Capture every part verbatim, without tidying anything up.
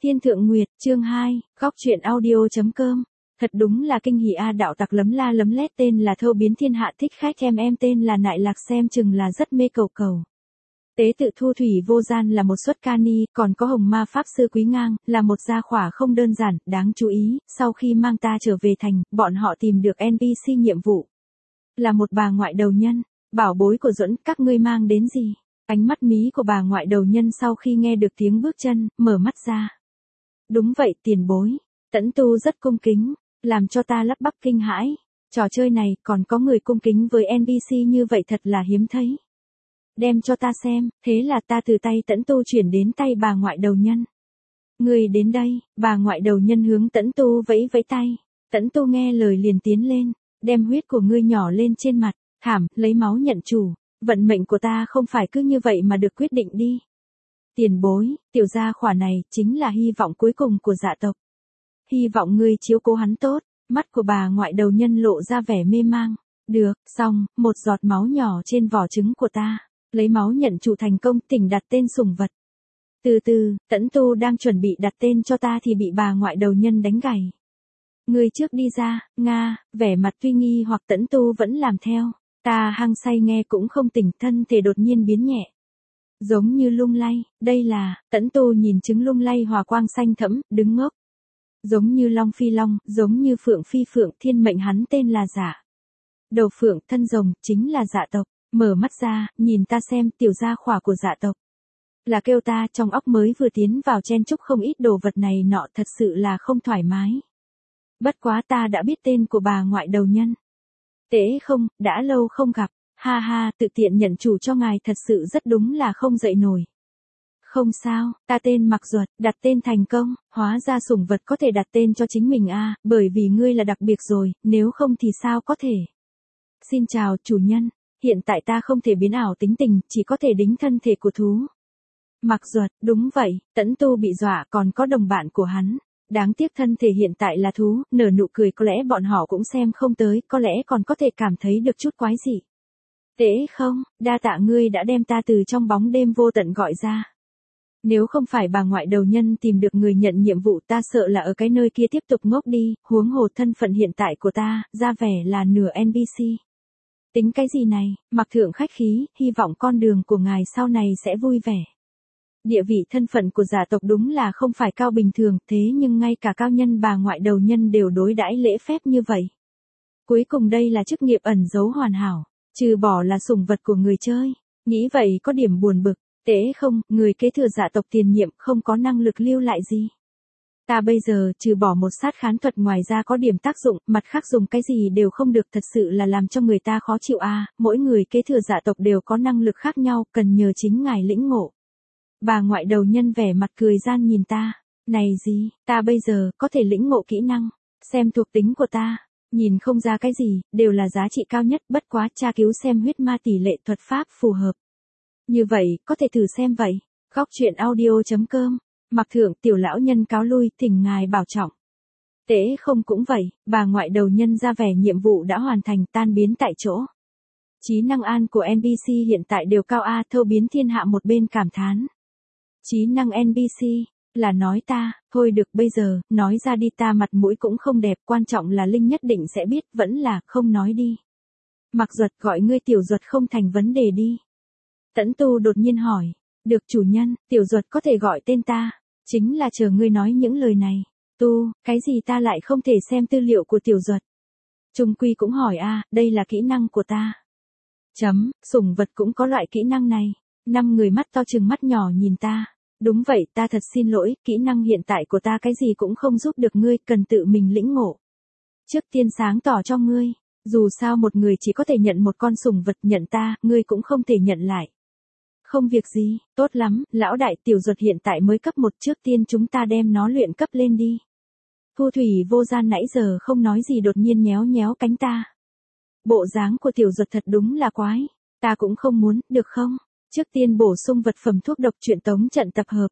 Thiên Thượng Nguyệt, chương hai, góc truyện audio.com. Thật đúng là kinh hỉ a, đạo tặc lấm la lấm lét tên là Thâu Biến Thiên Hạ thích khách, em em tên là Nại Lạc xem chừng là rất mê cầu cầu. Tế tự Thu Thủy Vô Gian là một suất ca ni, còn có Hồng Ma Pháp Sư Quý Ngang, là một gia khỏa không đơn giản, đáng chú ý, sau khi mang ta trở về thành, bọn họ tìm được en pê xê nhiệm vụ. Là một bà ngoại đầu nhân, bảo bối của Duẫn, các ngươi mang đến gì? Ánh mắt mí của bà ngoại đầu nhân sau khi nghe được tiếng bước chân, mở mắt ra. Đúng vậy, tiền bối. Tẫn Tu rất cung kính, làm cho ta lắp bắp kinh hãi. Trò chơi này còn có người cung kính với en pê xê như vậy thật là hiếm thấy. Đem cho ta xem, thế là ta từ tay Tẫn Tu chuyển đến tay bà ngoại đầu nhân. Người đến đây, bà ngoại đầu nhân hướng Tẫn Tu vẫy vẫy tay. Tẫn Tu nghe lời liền tiến lên, đem huyết của ngươi nhỏ lên trên mặt, thảm, lấy máu nhận chủ. Vận mệnh của ta không phải cứ như vậy mà được quyết định đi. Tiền bối, tiểu gia khỏa này chính là hy vọng cuối cùng của dạ tộc. Hy vọng ngươi chiếu cố hắn tốt. Mắt của bà ngoại đầu nhân lộ ra vẻ mê mang. Được, xong, một giọt máu nhỏ trên vỏ trứng của ta. Lấy máu nhận chủ thành công, tỉnh đặt tên sủng vật. Từ từ, Tẫn Tu đang chuẩn bị đặt tên cho ta thì bị bà ngoại đầu nhân đánh gãy. Ngươi trước đi ra, Nga, vẻ mặt tuy nghi hoặc Tẫn Tu vẫn làm theo. Ta hăng say nghe cũng không tỉnh, thân thể đột nhiên biến nhẹ. Giống như lung lay, đây là, Tẫn Tu nhìn trứng lung lay hòa quang xanh thẫm, đứng ngốc. Giống như long phi long, giống như phượng phi phượng, thiên mệnh hắn tên là Dạ. Đầu phượng, thân rồng, chính là Dạ tộc. Mở mắt ra, nhìn ta xem, tiểu gia khỏa của Dạ tộc. Là kêu ta, trong óc mới vừa tiến vào chen chúc không ít đồ vật này nọ, thật sự là không thoải mái. Bất quá ta đã biết tên của bà ngoại đầu nhân. Tế không, đã lâu không gặp, ha ha, tự tiện nhận chủ cho ngài thật sự rất đúng là không dậy nổi. Không sao, ta tên Mặc Duật, đặt tên thành công, hóa ra sủng vật có thể đặt tên cho chính mình a, bởi vì ngươi là đặc biệt rồi, nếu không thì sao có thể. Xin chào, chủ nhân, hiện tại ta không thể biến ảo tính tình, chỉ có thể đính thân thể của thú. Mặc Duật, đúng vậy, Tẫn Tu bị dọa, còn có đồng bạn của hắn. Đáng tiếc thân thể hiện tại là thú, nở nụ cười, có lẽ bọn họ cũng xem không tới, có lẽ còn có thể cảm thấy được chút quái dị. Tế không, đa tạ ngươi đã đem ta từ trong bóng đêm vô tận gọi ra. Nếu không phải bà ngoại đầu nhân tìm được người nhận nhiệm vụ, ta sợ là ở cái nơi kia tiếp tục ngốc đi, huống hồ thân phận hiện tại của ta, ra vẻ là nửa en pê xê. Tính cái gì này, Mặc thượng khách khí, hy vọng con đường của ngài sau này sẽ vui vẻ. Địa vị thân phận của Dạ tộc đúng là không phải cao bình thường, thế nhưng ngay cả cao nhân bà ngoại đầu nhân đều đối đãi lễ phép như vậy. Cuối cùng đây là chức nghiệp ẩn giấu hoàn hảo, trừ bỏ là sủng vật của người chơi. Nghĩ vậy có điểm buồn bực, tế không, người kế thừa Dạ tộc tiền nhiệm không có năng lực lưu lại gì. Ta bây giờ trừ bỏ một sát khán thuật ngoài ra có điểm tác dụng, mặt khác dùng cái gì đều không được, thật sự là làm cho người ta khó chịu a. À, mỗi người kế thừa Dạ tộc đều có năng lực khác nhau, cần nhờ chính ngài lĩnh ngộ. Bà ngoại đầu nhân vẻ mặt cười gian nhìn ta. Này gì, ta bây giờ có thể lĩnh ngộ kỹ năng, xem thuộc tính của ta, nhìn không ra cái gì, đều là giá trị cao nhất, bất quá tra cứu xem huyết ma tỷ lệ thuật pháp phù hợp. Như vậy, có thể thử xem vậy. Góc truyện audio.com. Mặc thượng, tiểu lão nhân cáo lui, thỉnh ngài bảo trọng. Tế không cũng vậy, bà ngoại đầu nhân ra vẻ nhiệm vụ đã hoàn thành, tan biến tại chỗ. Trí năng an của en pê xê hiện tại đều cao a, Thâu Biến Thiên Hạ một bên cảm thán. Trí năng en pê xê, là nói ta, thôi được bây giờ, nói ra đi, ta mặt mũi cũng không đẹp, quan trọng là Linh nhất định sẽ biết, vẫn là, không nói đi. Mặc Duật, gọi ngươi tiểu Duật không thành vấn đề đi. Tẫn Tu đột nhiên hỏi, được chủ nhân, tiểu Duật có thể gọi tên ta, chính là chờ ngươi nói những lời này. Tu, cái gì ta lại không thể xem tư liệu của tiểu Duật. Trung quy cũng hỏi a, đây là kỹ năng của ta. Chấm, sủng vật cũng có loại kỹ năng này. Năm người mắt to trừng mắt nhỏ nhìn ta. Đúng vậy, ta thật xin lỗi, kỹ năng hiện tại của ta cái gì cũng không giúp được ngươi, cần tự mình lĩnh ngộ. Trước tiên sáng tỏ cho ngươi, dù sao một người chỉ có thể nhận một con sủng vật, nhận ta, ngươi cũng không thể nhận lại. Không việc gì, tốt lắm, lão đại, tiểu Duật hiện tại mới cấp một, trước tiên chúng ta đem nó luyện cấp lên đi. Thu Thủy Vô Gian nãy giờ không nói gì đột nhiên nhéo nhéo cánh ta. Bộ dáng của tiểu Duật thật đúng là quái, ta cũng không muốn, được không? Trước tiên bổ sung vật phẩm thuốc độc, truyện tống trận tập hợp.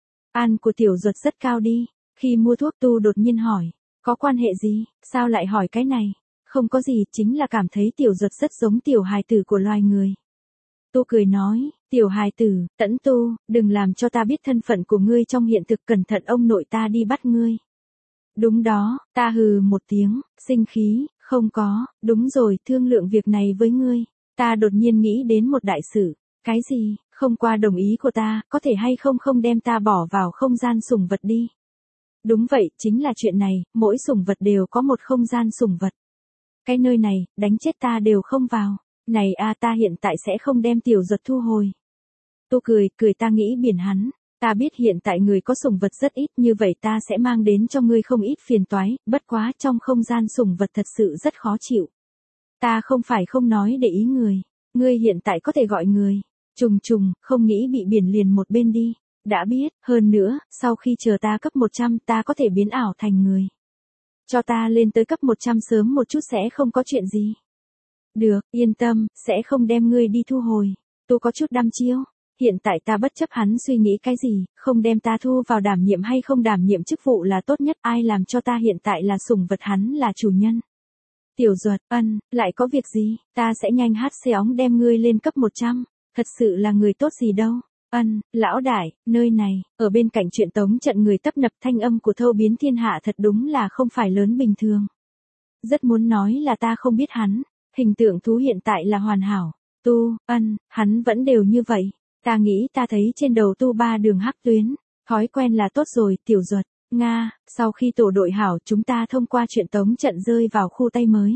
An của tiểu Duật rất cao đi, khi mua thuốc Tu đột nhiên hỏi, có quan hệ gì, sao lại hỏi cái này? Không có gì, chính là cảm thấy tiểu Duật rất giống tiểu hài tử của loài người. Tu cười nói, Tiểu hài tử, Tẫn Tu, đừng làm cho ta biết thân phận của ngươi trong hiện thực, cẩn thận ông nội ta đi bắt ngươi. Đúng đó, ta hừ một tiếng, sinh khí, không có, đúng rồi, thương lượng việc này với ngươi. Ta đột nhiên nghĩ đến một đại sự. Cái gì, không qua đồng ý của ta, có thể hay không không đem ta bỏ vào không gian sủng vật đi. Đúng vậy, chính là chuyện này, mỗi sủng vật đều có một không gian sủng vật. Cái nơi này, đánh chết ta đều không vào. Này a ta hiện tại sẽ không đem tiểu Duật thu hồi. Tu cười, cười ta nghĩ biển hắn. Ta biết hiện tại người có sủng vật rất ít, như vậy ta sẽ mang đến cho ngươi không ít phiền toái, bất quá trong không gian sủng vật thật sự rất khó chịu. Ta không phải không nói để ý người. Ngươi hiện tại có thể gọi người. Trùng trùng, không nghĩ bị biển liền một bên đi. Đã biết, hơn nữa, sau khi chờ ta cấp một trăm ta có thể biến ảo thành người. Cho ta lên tới cấp một trăm sớm một chút sẽ không có chuyện gì. Được, yên tâm, sẽ không đem ngươi đi thu hồi. Tu có chút đăm chiêu. Hiện tại ta bất chấp hắn suy nghĩ cái gì, không đem ta thu vào đảm nhiệm hay không đảm nhiệm chức vụ là tốt nhất, ai làm cho ta hiện tại là sủng vật hắn là chủ nhân. Tiểu Duật, ân, lại có việc gì, ta sẽ nhanh hát xe óng đem ngươi lên cấp một trăm, thật sự là người tốt gì đâu. Ân, lão đại, nơi này, ở bên cạnh chuyện tống trận người tấp nập, thanh âm của Thâu Biến Thiên Hạ thật đúng là không phải lớn bình thường. Rất muốn nói là ta không biết hắn, hình tượng thú hiện tại là hoàn hảo. Tu, ân, hắn vẫn đều như vậy. Ta nghĩ ta thấy trên đầu Tu ba đường hắc tuyến, thói quen là tốt rồi, Tiểu Duật. Nga, sau khi tổ đội hảo chúng ta thông qua chuyện tống trận rơi vào khu Tây mới.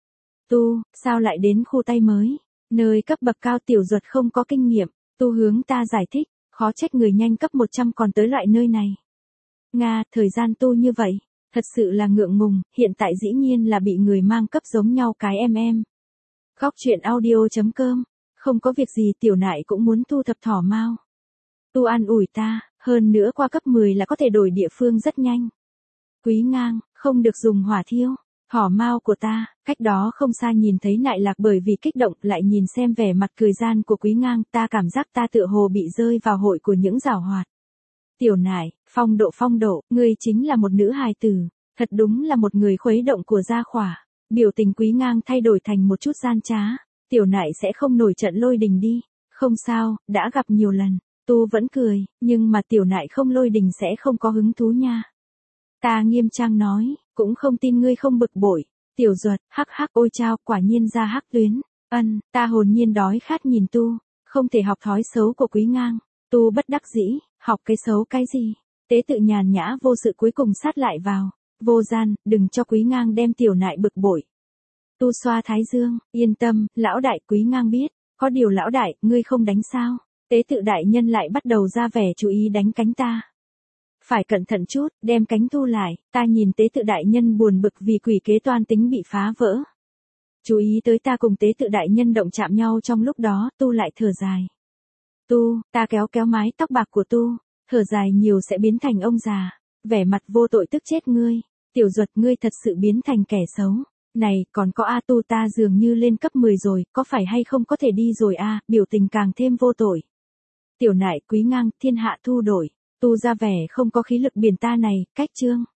Tu, sao lại đến khu Tây mới? Nơi cấp bậc cao, Tiểu Duật không có kinh nghiệm. Tu hướng ta giải thích, khó trách người nhanh cấp một trăm còn tới loại nơi này. Nga, thời gian Tu như vậy, thật sự là ngượng ngùng, hiện tại dĩ nhiên là bị người mang cấp giống nhau cái em em. Góc truyện audio.com, không có việc gì tiểu nại cũng muốn thu thập thỏ mao. Tu an ủi ta, hơn nữa qua cấp mười là có thể đổi địa phương rất nhanh. Quý Ngang, không được dùng hỏa thiêu. Thỏ mao của ta, cách đó không xa nhìn thấy Nại Lạc bởi vì kích động lại nhìn xem vẻ mặt cười gian của Quý Ngang, ta cảm giác ta tựa hồ bị rơi vào hội của những giảo hoạt. Tiểu nại, phong độ phong độ, ngươi chính là một nữ hài tử, thật đúng là một người khuấy động của gia khỏa. Biểu tình Quý Ngang thay đổi thành một chút gian trá, tiểu nại sẽ không nổi trận lôi đình đi, không sao, đã gặp nhiều lần. Tu vẫn cười, nhưng mà tiểu nại không lôi đình sẽ không có hứng thú nha. Ta nghiêm trang nói, cũng không tin ngươi không bực bội. Tiểu Duật, hắc hắc, ôi chao, quả nhiên ra hắc tuyến. Ân, ta hồn nhiên đói khát nhìn Tu, không thể học thói xấu của Quý Ngang. Tu bất đắc dĩ, học cái xấu cái gì? Tế tự nhàn nhã vô sự cuối cùng sát lại vào. Vô gian, đừng cho Quý Ngang đem tiểu nại bực bội. Tu xoa thái dương, yên tâm, lão đại. Quý Ngang biết, có điều lão đại, ngươi không đánh sao? Tế tự đại nhân lại bắt đầu ra vẻ chú ý đánh cánh ta. Phải cẩn thận chút, đem cánh thu lại, ta nhìn tế tự đại nhân buồn bực vì quỷ kế toan tính bị phá vỡ. Chú ý tới ta cùng tế tự đại nhân động chạm nhau trong lúc đó, Tu lại thở dài. Tu, ta kéo kéo mái tóc bạc của Tu, thở dài nhiều sẽ biến thành ông già, vẻ mặt vô tội tức chết ngươi. Tiểu Duật, ngươi thật sự biến thành kẻ xấu. Này, còn có A Tu, ta dường như lên cấp mười rồi, có phải hay không có thể đi rồi a? Biểu tình càng thêm vô tội. Tiểu nại, Quý Ngang, thiên hạ thu đổi. Tu ra vẻ không có khí lực biển ta này, cách chương.